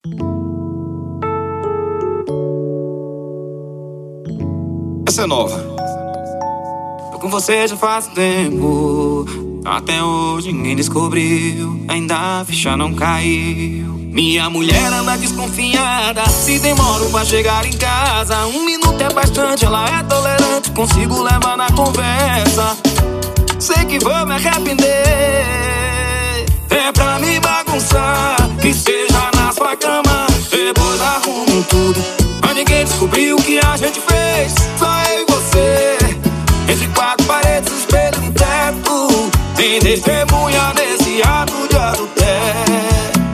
Essa é nova. Tô com você já faz tempo. Até hoje ninguém descobriu. Ainda a ficha não caiu. Minha mulher anda desconfiada. Se demoro pra chegar em casa, 1 minuto é bastante, ela é tolerante. Consigo levar na conversa. Sei que vou me arrepender. É pra me bagunçar, que seja na sua cama. Depois arrumo tudo, mas ninguém descobriu o que a gente fez. Só eu e você, entre 4 paredes, espelho no teto. Tem testemunha nesse ato de adultério.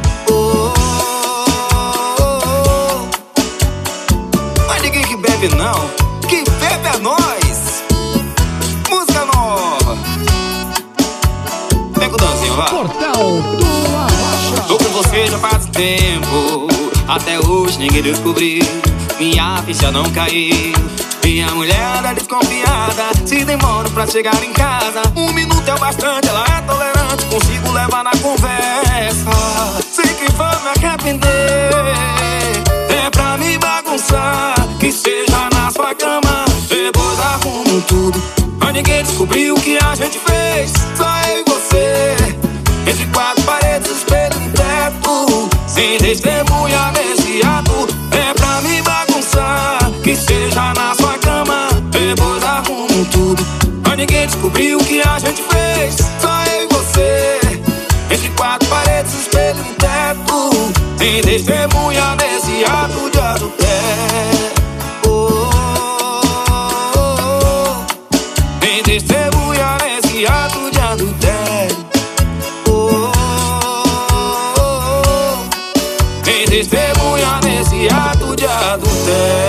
Mas ninguém que bebe não, que bebe é nós. Música nova. Pega o danzinho, vai. Portal do Arrocha. Tô com você já faz tempo. Até hoje ninguém descobriu. Minha ficha não caiu. Minha mulher anda desconfiada. Se demoro pra chegar em casa, 1 minuto é o bastante, ela é tolerante. Consigo levar na conversa. Sei que vou me arrepender. É pra me bagunçar, que seja na sua cama. Depois arrumo tudo, mas ninguém descobriu o que a gente fez. Só eu e você, entre 4 paredes, espelho no teto. Sem testemunha nesse ato. É pra me bagunçar, que seja na sua cama. Depois arrumo tudo, mas ninguém descobriu o que a gente fez. Só eu e você, entre 4 paredes, espelho no teto. Sem testemunha nesse ato de adultério. Sem testemunha nesse ato de adultério. Tem testemunha nesse ato de adultério.